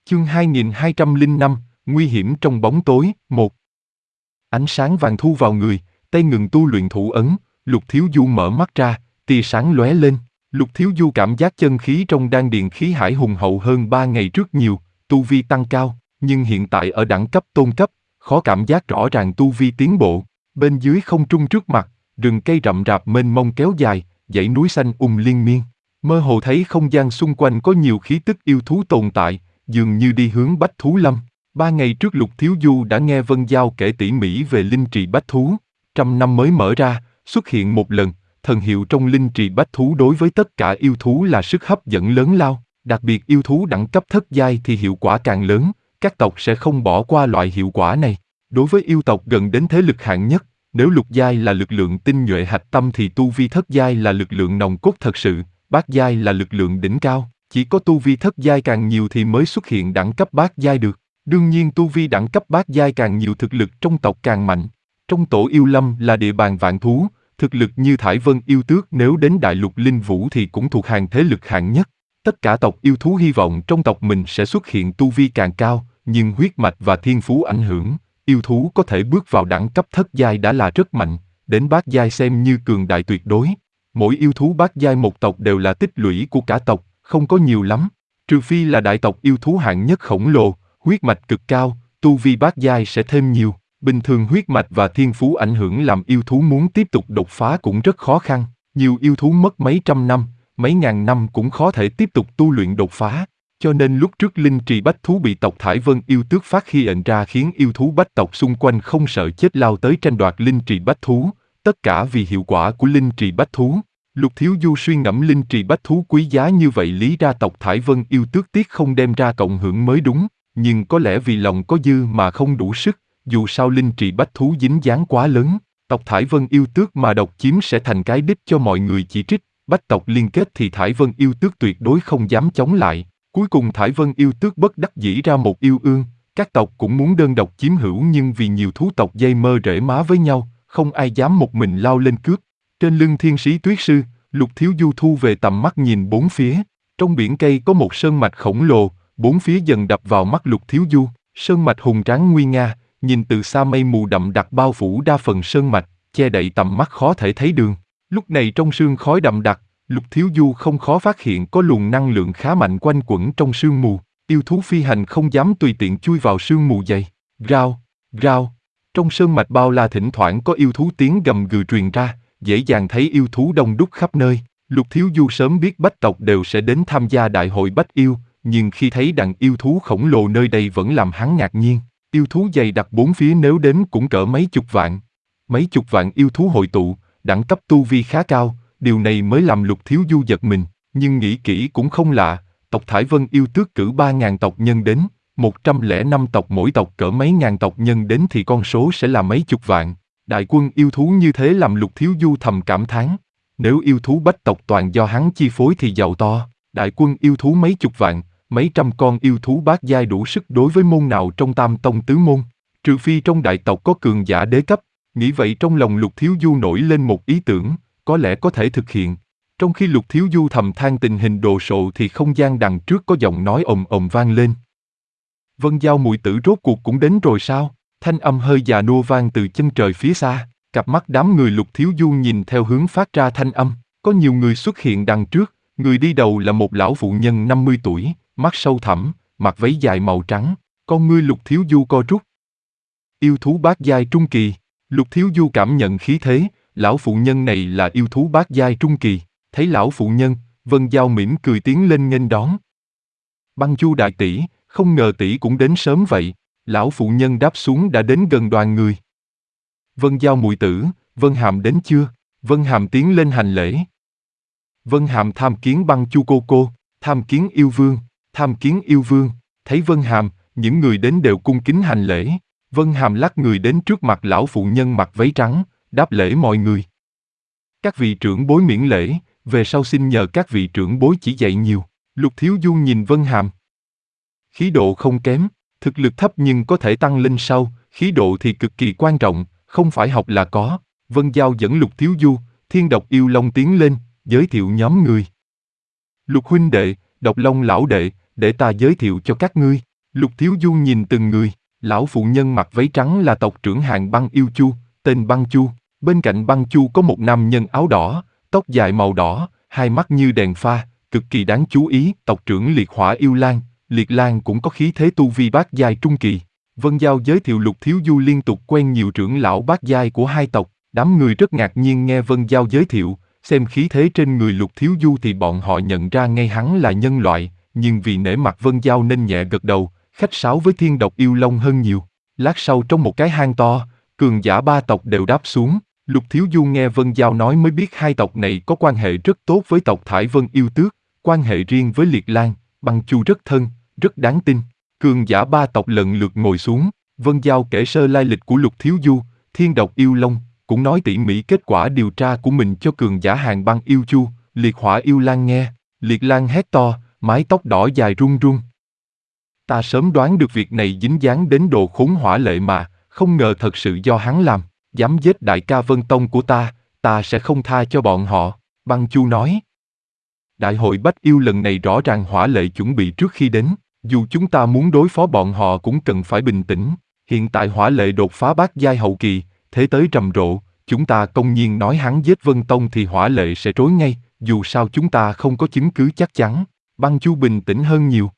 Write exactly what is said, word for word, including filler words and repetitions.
Chương hai nghìn hai trăm lẻ năm, Nguy hiểm trong bóng tối, một. Ánh sáng vàng thu vào người, tay ngừng tu luyện thủ ấn, Lục Thiếu Du mở mắt ra, tia sáng lóe lên. Lục Thiếu Du cảm giác chân khí trong đan điền khí hải hùng hậu hơn ba ngày trước nhiều, tu vi tăng cao, nhưng hiện tại ở đẳng cấp tôn cấp, khó cảm giác rõ ràng tu vi tiến bộ. Bên dưới không trung trước mặt, rừng cây rậm rạp mênh mông kéo dài, dãy núi xanh um liên miên. Mơ hồ thấy không gian xung quanh có nhiều khí tức yêu thú tồn tại, dường như đi hướng Bách Thú Lâm. Ba ngày trước Lục Thiếu Du đã nghe Vân Giao kể tỉ mỉ về linh trì bách thú. Trăm năm mới mở ra, xuất hiện một lần, thần hiệu trong linh trì bách thú đối với tất cả yêu thú là sức hấp dẫn lớn lao. Đặc biệt yêu thú đẳng cấp thất giai thì hiệu quả càng lớn, các tộc sẽ không bỏ qua loại hiệu quả này. Đối với yêu tộc gần đến thế lực hạng nhất, nếu lục giai là lực lượng tinh nhuệ hạch tâm thì tu vi thất giai là lực lượng nòng cốt thật sự, bát giai là lực lượng đỉnh cao. Chỉ có tu vi thất giai càng nhiều thì mới xuất hiện đẳng cấp bát giai được. Đương nhiên tu vi đẳng cấp bát giai càng nhiều thực lực trong tộc càng mạnh. Trong tổ yêu lâm là địa bàn vạn thú, thực lực như Thải Vân yêu tước nếu đến đại lục linh vũ thì cũng thuộc hàng thế lực hạng nhất. Tất cả tộc yêu thú hy vọng trong tộc mình sẽ xuất hiện tu vi càng cao, nhưng huyết mạch và thiên phú ảnh hưởng, yêu thú có thể bước vào đẳng cấp thất giai đã là rất mạnh, đến bát giai xem như cường đại tuyệt đối. Mỗi yêu thú bát giai một tộc đều là tích lũy của cả tộc, không có nhiều lắm. Trừ phi là đại tộc yêu thú hạng nhất khổng lồ, huyết mạch cực cao, tu vi bát giai sẽ thêm nhiều. Bình thường huyết mạch và thiên phú ảnh hưởng làm yêu thú muốn tiếp tục đột phá cũng rất khó khăn. Nhiều yêu thú mất mấy trăm năm, mấy ngàn năm cũng khó thể tiếp tục tu luyện đột phá. Cho nên lúc trước linh trì bách thú bị tộc Thải Vân yêu tước phát hiện ra khiến yêu thú bách tộc xung quanh không sợ chết lao tới tranh đoạt linh trì bách thú. Tất cả vì hiệu quả của linh trì bách thú. Lục Thiếu Du suy ngẫm linh trì bách thú quý giá như vậy lý ra tộc Thải Vân yêu tước tiếc không đem ra cộng hưởng mới đúng. Nhưng có lẽ vì lòng có dư mà không đủ sức, dù sao linh trì bách thú dính dáng quá lớn, tộc Thải Vân yêu tước mà độc chiếm sẽ thành cái đích cho mọi người chỉ trích, bách tộc liên kết thì Thải Vân yêu tước tuyệt đối không dám chống lại. Cuối cùng Thải Vân yêu tước bất đắc dĩ ra một yêu ương, các tộc cũng muốn đơn độc chiếm hữu nhưng vì nhiều thú tộc dây mơ rễ má với nhau, không ai dám một mình lao lên cướp. Trên lưng thiên sĩ tuyết sư, Lục Thiếu Du thu về tầm mắt nhìn bốn phía, trong biển cây có một sơn mạch khổng lồ, bốn phía dần đập vào mắt Lục Thiếu Du, sơn mạch hùng tráng nguy nga, nhìn từ xa mây mù đậm đặc bao phủ đa phần sơn mạch, che đậy tầm mắt khó thể thấy đường. Lúc này trong sương khói đậm đặc, Lục Thiếu Du không khó phát hiện có luồng năng lượng khá mạnh quanh quẩn trong sương mù, yêu thú phi hành không dám tùy tiện chui vào sương mù dày. Rao, rao, trong sơn mạch bao la thỉnh thoảng có yêu thú tiếng gầm gừ truyền ra, dễ dàng thấy yêu thú đông đúc khắp nơi. Lục Thiếu Du sớm biết bách tộc đều sẽ đến tham gia đại hội bách yêu, nhưng khi thấy đàn yêu thú khổng lồ nơi đây vẫn làm hắn ngạc nhiên. Yêu thú dày đặc bốn phía nếu đếm cũng cỡ mấy chục vạn. Mấy chục vạn yêu thú hội tụ, đẳng cấp tu vi khá cao, điều này mới làm Lục Thiếu Du giật mình. Nhưng nghĩ kỹ cũng không lạ, tộc Thải Vân yêu tước cử ba ngàn tộc nhân đến, một trăm lẻ năm tộc mỗi tộc cỡ mấy ngàn tộc nhân đến thì con số sẽ là mấy chục vạn. Đại quân yêu thú như thế làm Lục Thiếu Du thầm cảm thán. Nếu yêu thú bách tộc toàn do hắn chi phối thì giàu to, đại quân yêu thú mấy chục vạn, mấy trăm con yêu thú bát giai đủ sức đối với môn nào trong tam tông tứ môn, trừ phi trong đại tộc có cường giả đế cấp. Nghĩ vậy trong lòng Lục Thiếu Du nổi lên một ý tưởng, có lẽ có thể thực hiện. Trong khi Lục Thiếu Du thầm than tình hình đồ sộ thì không gian đằng trước có giọng nói ồm ồm vang lên. Vân Giao muội tử rốt cuộc cũng đến rồi sao? Thanh âm hơi già nua vang từ chân trời phía xa, cặp mắt đám người Lục Thiếu Du nhìn theo hướng phát ra thanh âm, có nhiều người xuất hiện đằng trước, người đi đầu là một lão phụ nhân năm mươi tuổi, mắt sâu thẳm, mặc váy dài màu trắng, con ngươi Lục Thiếu Du co rút. Yêu thú bát giai trung kỳ, Lục Thiếu Du cảm nhận khí thế, lão phụ nhân này là yêu thú bát giai trung kỳ, thấy lão phụ nhân, Vân Giao mỉm cười tiến lên nghênh đón. Băng Chu đại tỷ, không ngờ tỷ cũng đến sớm vậy. Lão phụ nhân đáp xuống đã đến gần đoàn người. Vân Giao muội tử, Vân Hàm đến chưa? Vân Hàm tiến lên hành lễ. Vân Hàm tham kiến Băng Chu cô cô, tham kiến yêu vương, tham kiến yêu vương. Thấy Vân Hàm, những người đến đều cung kính hành lễ. Vân Hàm lắc người đến trước mặt lão phụ nhân mặc váy trắng, đáp lễ mọi người. Các vị trưởng bối miễn lễ, về sau xin nhờ các vị trưởng bối chỉ dạy nhiều. Lục Thiếu Du nhìn Vân Hàm. Khí độ không kém. Thực lực thấp nhưng có thể tăng lên sau, khí độ thì cực kỳ quan trọng, không phải học là có. Vân Giao dẫn Lục Thiếu Du, Thiên Độc Yêu Long tiến lên, giới thiệu nhóm người. Lục huynh đệ, Độc Long lão đệ, để ta giới thiệu cho các ngươi. Lục Thiếu Du nhìn từng người, lão phụ nhân mặc váy trắng là tộc trưởng hạng Băng Yêu Chu, tên Băng Chu. Bên cạnh Băng Chu có một nam nhân áo đỏ, tóc dài màu đỏ, hai mắt như đèn pha, cực kỳ đáng chú ý. Tộc trưởng Liệt Hỏa Yêu Lan, Liệt Lan cũng có khí thế tu vi bát giai trung kỳ. Vân Giao giới thiệu Lục Thiếu Du liên tục quen nhiều trưởng lão bát giai của hai tộc. Đám người rất ngạc nhiên nghe Vân Giao giới thiệu, xem khí thế trên người Lục Thiếu Du thì bọn họ nhận ra ngay hắn là nhân loại, nhưng vì nể mặt Vân Giao nên nhẹ gật đầu, khách sáo với Thiên Độc Yêu Long hơn nhiều. Lát sau trong một cái hang to, cường giả ba tộc đều đáp xuống. Lục Thiếu Du nghe Vân Giao nói mới biết hai tộc này có quan hệ rất tốt với tộc Thải Vân Yêu Tước, quan hệ riêng với Liệt Lan, Băng Chu rất thân, rất đáng tin. Cường giả ba tộc lần lượt ngồi xuống, Vân Giao kể sơ lai lịch của Lục Thiếu Du, Thiên Độc Yêu Long, cũng nói tỉ mỉ kết quả điều tra của mình cho cường giả hàng Băng Yêu Chu. Liệt Hỏa Yêu Lan nghe, Liệt Lan hét to, mái tóc đỏ dài run run. Ta sớm đoán được việc này dính dáng đến đồ khốn hỏa lệ mà, không ngờ thật sự do hắn làm. Dám giết đại ca Vân Tông của ta, ta sẽ không tha cho bọn họ, Băng Chu nói. Đại hội Bách Yêu lần này rõ ràng hỏa lệ chuẩn bị trước khi đến, dù chúng ta muốn đối phó bọn họ cũng cần phải bình tĩnh. Hiện tại hỏa lệ đột phá bát giai hậu kỳ, thế tới rầm rộ, chúng ta công nhiên nói hắn giết Vân Tông thì hỏa lệ sẽ trối ngay, dù sao chúng ta không có chứng cứ chắc chắn. Băng Chu bình tĩnh hơn nhiều.